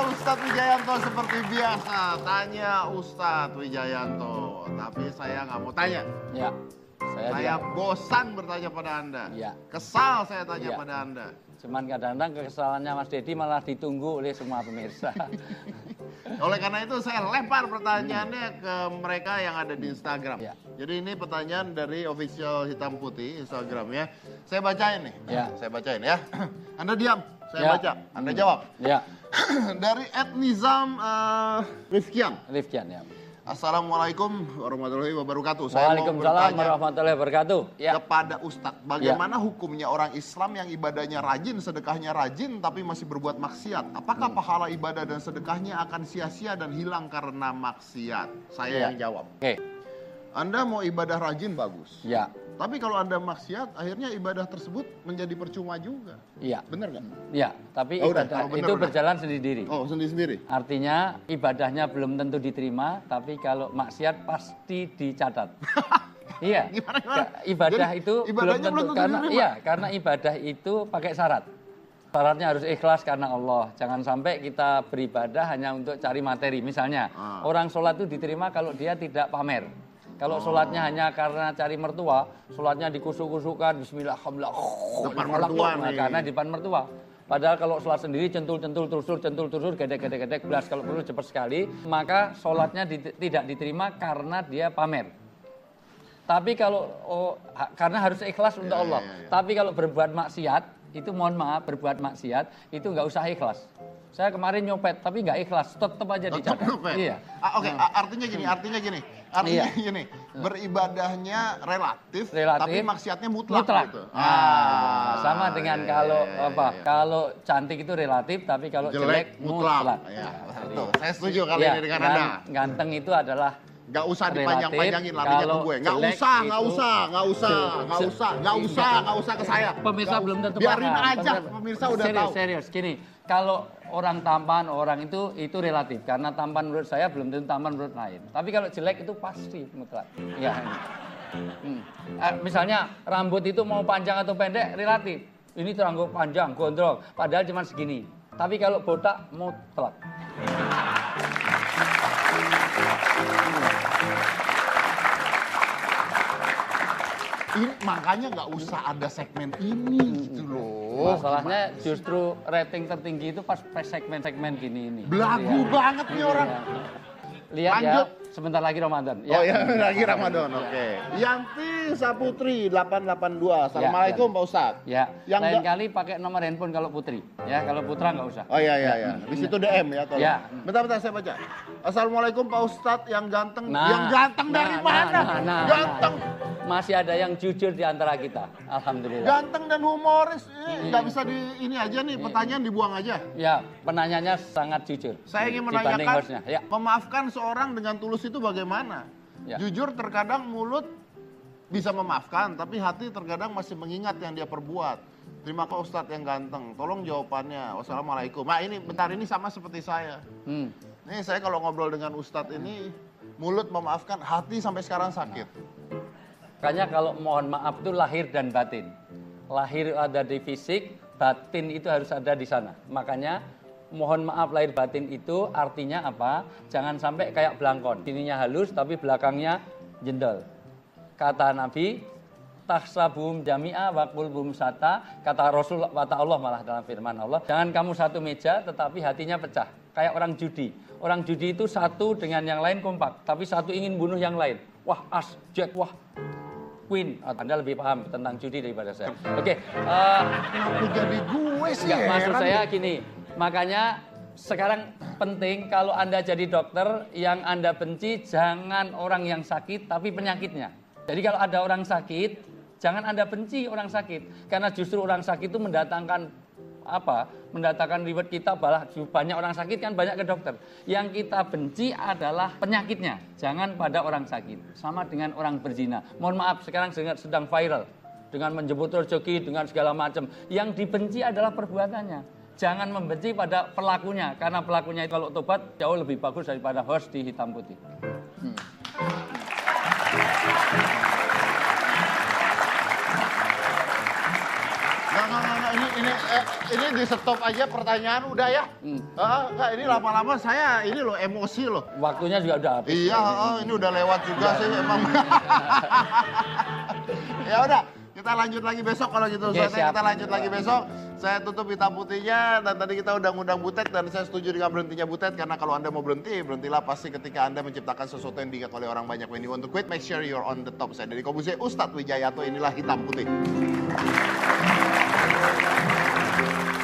Ustadz Wijayanto seperti biasa. Tanya Ustadz Wijayanto. Tapi saya nggak mau tanya. Ya. Saya bosan bertanya pada Anda. Ya. Kesal saya tanya Ya. pada Anda. Cuman kadang-kadang kekesalannya Mas Dedi malah ditunggu oleh semua pemirsa. Oleh karena itu saya lempar pertanyaannya ke mereka yang ada di Instagram. Ya. Jadi ini pertanyaan dari official Hitam Putih Instagramnya. Saya bacain nih. Ya. Saya bacain ya. Anda diam, saya Ya. baca. Anda jawab. Ya. Dari @nizam Rifkian. Rifkian ya. Assalamualaikum warahmatullahi wabarakatuh. Saya mau Waalaikumsalam bertanya warahmatullahi wabarakatuh. Ya. kepada Ustadz, bagaimana hukumnya orang Islam yang ibadahnya rajin, sedekahnya rajin, tapi masih berbuat maksiat? Apakah pahala ibadah dan sedekahnya akan sia-sia dan hilang karena maksiat? Saya Ya. yang jawab. Oke. Anda mau ibadah rajin bagus. Ya. Tapi kalau Anda maksiat, akhirnya ibadah tersebut menjadi percuma juga. Iya. Benar nggak? Ya, tapi Oh, udah, ibadah kalau benar itu udah. berjalan sendiri-sendiri. Oh, sendiri-sendiri. Artinya ibadahnya belum tentu diterima, tapi kalau maksiat pasti dicatat. Iya. Gimana? Ibadah Jadi, itu ibadahnya belum tentu karena diterima? iya, karena ibadah itu pakai syarat. Syaratnya harus ikhlas karena Allah. Jangan sampai kita beribadah hanya untuk cari materi. Misalnya, orang sholat itu diterima kalau dia tidak pamer. Kalau sholatnya hanya karena cari mertua, sholatnya dikusuk-kusukan, bismillah, alhamdulillah, Depan mertua nih. karena di depan mertua. Padahal kalau sholat sendiri centul-centul, terusur, gedek-gedek, belas, kalau perlu cepat sekali, maka sholatnya tidak diterima karena dia pamer. Tapi kalau, karena harus ikhlas untuk Allah. Tapi kalau berbuat maksiat, itu mohon maaf, berbuat maksiat, itu nggak usah ikhlas. Saya kemarin nyopet, tapi nggak ikhlas, tetap aja dicatat. Iya. Oke, artinya gini. Artinya gini, beribadahnya relatif, tapi maksiatnya mutlak. Gitu. Sama dengan kalau kalau cantik itu relatif, tapi kalau jelek mutlak. Ya, betul. Saya setuju kali ini dengan Anda. Ganteng itu adalah Gak usah dipanjang-panjangin larinya ke gue. Gak usah ke saya. Pemirsa belum tentu biarin paham. aja, pemirsa udah tahu. Serius, gini. Kalau orang tampan, orang itu relatif. Karena tampan menurut saya belum tentu tampan menurut lain. Tapi kalau jelek itu pasti mutlak. Ya. Misalnya rambut itu mau panjang atau pendek relatif. Ini rambut panjang, gondrong. Padahal cuma segini. Tapi kalau botak mutlak. Ini makanya nggak usah ada segmen ini gitu loh. Masalahnya justru rating tertinggi itu pas segmen-segmen gini ini. Belagu banget nih orang. Lihat Lanjut. ya, sebentar lagi Ramadan. Oh ya, lagi Ramadan. Oke. Yanti Saputri 882. Assalamualaikum Pak Ustadz. Ya. Yang Lain kali pakai nomor handphone kalau Putri. Ya, kalau Putra nggak usah. Oh iya. Di situ DM ya, tolong. Ya. Bentar saya baca. Assalamualaikum Pak Ustadz yang ganteng. Yang ganteng dari mana? Ganteng. Masih ada yang jujur di antara kita. Alhamdulillah. Ganteng dan humoris. Nggak bisa di ini aja nih, pertanyaan dibuang aja. Ya, penanyanya sangat jujur. Saya ingin Dibanding menanyakan, hostnya. Ya. memaafkan seorang dengan tulus itu bagaimana? Ya. Jujur terkadang mulut bisa memaafkan, tapi hati terkadang masih mengingat yang dia perbuat. Terima kasih Ustadz yang ganteng. Tolong jawabannya. Wassalamualaikum. Nah ini, bentar ini sama seperti saya. Nih saya kalau ngobrol dengan Ustadz ini, mulut memaafkan, hati sampai sekarang sakit. Makanya kalau mohon maaf itu lahir dan batin. Lahir ada di fisik, batin itu harus ada di sana. Makanya mohon maaf lahir batin itu artinya apa? Jangan sampai kayak belangkon. Sininya halus tapi belakangnya jendol. Kata Nabi, tahsabum jami'a wa qulbum sata. Kata Rasul, kata Allah malah dalam firman Allah. Jangan kamu satu meja tetapi hatinya pecah. Kayak orang judi. Orang judi itu satu dengan yang lain kompak. Tapi satu ingin bunuh yang lain. Wah as, jack, wah Queen, Anda lebih paham tentang judi daripada saya. Oke, Kenapa jadi gue sih? nggak, maksud heran saya deh. gini, makanya sekarang penting kalau Anda jadi dokter, yang Anda benci jangan orang yang sakit, tapi penyakitnya. Jadi kalau ada orang sakit, jangan Anda benci orang sakit, karena justru orang sakit itu mendatangkan mendatangkan ribet kita, banyak orang sakit kan banyak ke dokter. Yang kita benci adalah penyakitnya, jangan pada orang sakit. Sama dengan orang berzina. Mohon maaf sekarang sedang viral dengan menjemput rezeki dengan segala macam. Yang dibenci adalah perbuatannya. Jangan membenci pada pelakunya, karena pelakunya itu kalau tobat jauh lebih bagus daripada host di hitam putih. Nggak, ini di stop aja pertanyaan udah ya. Enggak, ini lama-lama saya ini loh emosi loh. Waktunya juga udah habis. Iya, ini udah lewat juga sih emang. Ya udah, kita lanjut lagi besok kalau gitu. Oke, siap. Kita lanjut lagi besok. Saya tutup hitam putihnya dan tadi kita udah ngundang Butet dan saya setuju dengan berhentinya Butet karena kalau Anda mau berhenti, berhentilah pasti ketika Anda menciptakan sesuatu yang diingat oleh orang banyak. When you want to quit, make sure you're on the top. Saya dari Kobusier Ustadz Wijayanto, inilah hitam putih.